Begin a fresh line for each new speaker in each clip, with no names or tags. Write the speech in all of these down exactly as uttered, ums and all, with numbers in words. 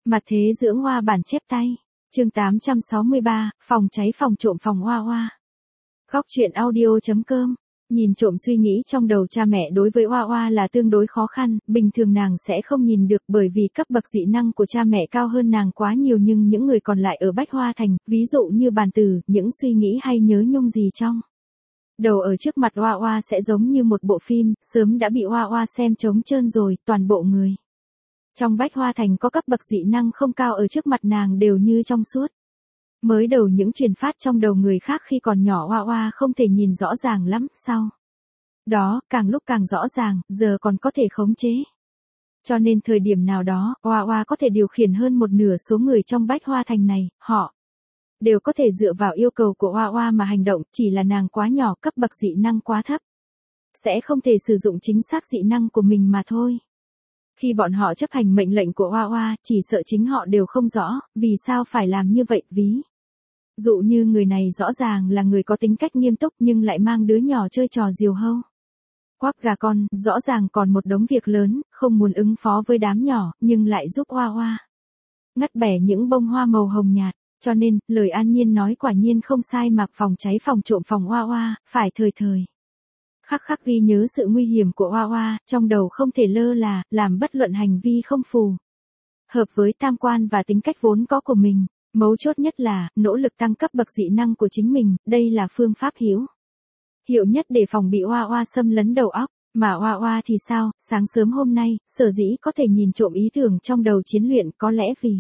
Mặt thế dưỡng hoa bản chép tay. Chương tám trăm sáu mươi ba, phòng cháy phòng trộm phòng hoa hoa. Góc truyện audio chấm com. Nhìn trộm suy nghĩ trong đầu cha mẹ đối với Hoa Hoa là tương đối khó khăn, bình thường nàng sẽ không nhìn được bởi vì cấp bậc dị năng của cha mẹ cao hơn nàng quá nhiều, nhưng những người còn lại ở Bách Hoa Thành, ví dụ như Bàn Tử, những suy nghĩ hay nhớ nhung gì trong đầu ở trước mặt Hoa Hoa sẽ giống như một bộ phim, sớm đã bị Hoa Hoa xem trống trơn rồi, toàn bộ người trong Bách Hoa Thành có cấp bậc dị năng không cao ở trước mặt nàng đều như trong suốt. Mới đầu những truyền phát trong đầu người khác khi còn nhỏ Hoa Hoa không thể nhìn rõ ràng lắm, sau đó, càng lúc càng rõ ràng, giờ còn có thể khống chế. Cho nên thời điểm nào đó, Hoa Hoa có thể điều khiển hơn một nửa số người trong Bách Hoa Thành này, họ đều có thể dựa vào yêu cầu của Hoa Hoa mà hành động, chỉ là nàng quá nhỏ, cấp bậc dị năng quá thấp, sẽ không thể sử dụng chính xác dị năng của mình mà thôi. Khi bọn họ chấp hành mệnh lệnh của Hoa Hoa, chỉ sợ chính họ đều không rõ, vì sao phải làm như vậy, ví dụ như người này rõ ràng là người có tính cách nghiêm túc nhưng lại mang đứa nhỏ chơi trò diều hâu quắc gà con, rõ ràng còn một đống việc lớn, không muốn ứng phó với đám nhỏ, nhưng lại giúp Hoa Hoa ngắt bẻ những bông hoa màu hồng nhạt. Cho nên, lời An Nhiên nói quả nhiên không sai, mà phòng cháy phòng trộm phòng Hoa Hoa, phải thời thời khắc khắc ghi nhớ sự nguy hiểm của Hoa Hoa, trong đầu không thể lơ là, làm bất luận hành vi không phù hợp với tam quan và tính cách vốn có của mình. Mấu chốt nhất là, nỗ lực tăng cấp bậc dị năng của chính mình, đây là phương pháp hữu hiệu nhất để phòng bị Hoa Hoa xâm lấn đầu óc. Mà Hoa Hoa thì sao, sáng sớm hôm nay, sở dĩ có thể nhìn trộm ý tưởng trong đầu chiến luyện có lẽ vì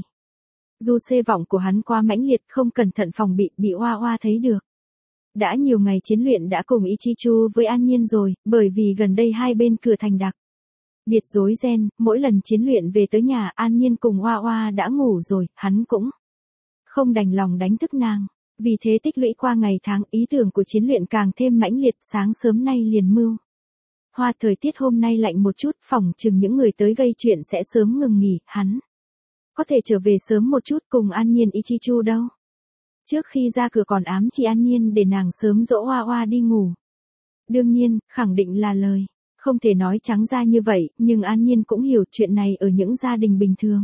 du xê vọng của hắn quá mãnh liệt, không cẩn thận phòng bị, bị Hoa Hoa thấy được. Đã nhiều ngày chiến luyện đã cùng Ichichu với An Nhiên rồi, bởi vì gần đây hai bên cửa thành đặc biệt rối ren, mỗi lần chiến luyện về tới nhà An Nhiên cùng Hoa Hoa đã ngủ rồi, hắn cũng không đành lòng đánh thức nàng. Vì thế tích lũy qua ngày tháng, ý tưởng của chiến luyện càng thêm mãnh liệt, sáng sớm nay liền mưu hoa thời tiết hôm nay lạnh một chút, phỏng chừng những người tới gây chuyện sẽ sớm ngừng nghỉ, hắn có thể trở về sớm một chút cùng An Nhiên Ichichu đâu. Trước khi ra cửa còn ám chỉ An Nhiên để nàng sớm dỗ Hoa Hoa đi ngủ. Đương nhiên, khẳng định là lời không thể nói trắng ra như vậy, nhưng An Nhiên cũng hiểu chuyện này ở những gia đình bình thường.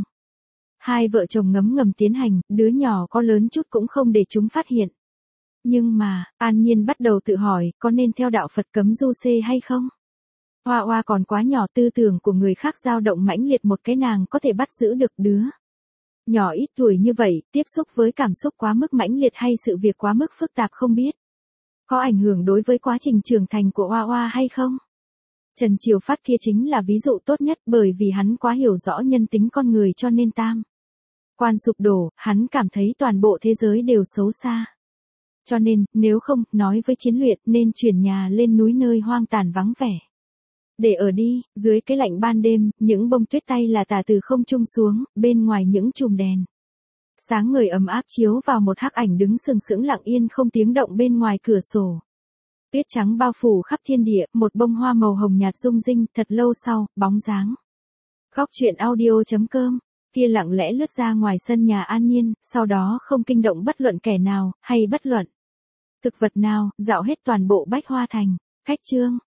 Hai vợ chồng ngấm ngầm tiến hành, đứa nhỏ có lớn chút cũng không để chúng phát hiện. Nhưng mà, An Nhiên bắt đầu tự hỏi, có nên theo đạo Phật cấm du xê hay không? Hoa Hoa còn quá nhỏ, tư tưởng của người khác dao động mãnh liệt, một cái nàng có thể bắt giữ được đứa nhỏ ít tuổi như vậy, tiếp xúc với cảm xúc quá mức mãnh liệt hay sự việc quá mức phức tạp không biết có ảnh hưởng đối với quá trình trưởng thành của Hoa Hoa hay không? Trần Triều Phát kia chính là ví dụ tốt nhất, bởi vì hắn quá hiểu rõ nhân tính con người cho nên tam quan sụp đổ, hắn cảm thấy toàn bộ thế giới đều xấu xa. Cho nên, nếu không, nói với chiến luyện nên chuyển nhà lên núi nơi hoang tàn vắng vẻ để ở đi. Dưới cái lạnh ban đêm, những bông tuyết tay là tả từ không trung xuống, bên ngoài những chùm đèn sáng người ấm áp chiếu vào một hắc ảnh đứng sừng sững lặng yên không tiếng động bên ngoài cửa sổ. Tuyết trắng bao phủ khắp thiên địa, một bông hoa màu hồng nhạt rung rinh, thật lâu sau, bóng dáng góc truyện audio chấm com kia lặng lẽ lướt ra ngoài sân nhà An Nhiên, sau đó không kinh động bất luận kẻ nào, hay bất luận thực vật nào, dạo hết toàn bộ Bách Hoa Thành. Cách chương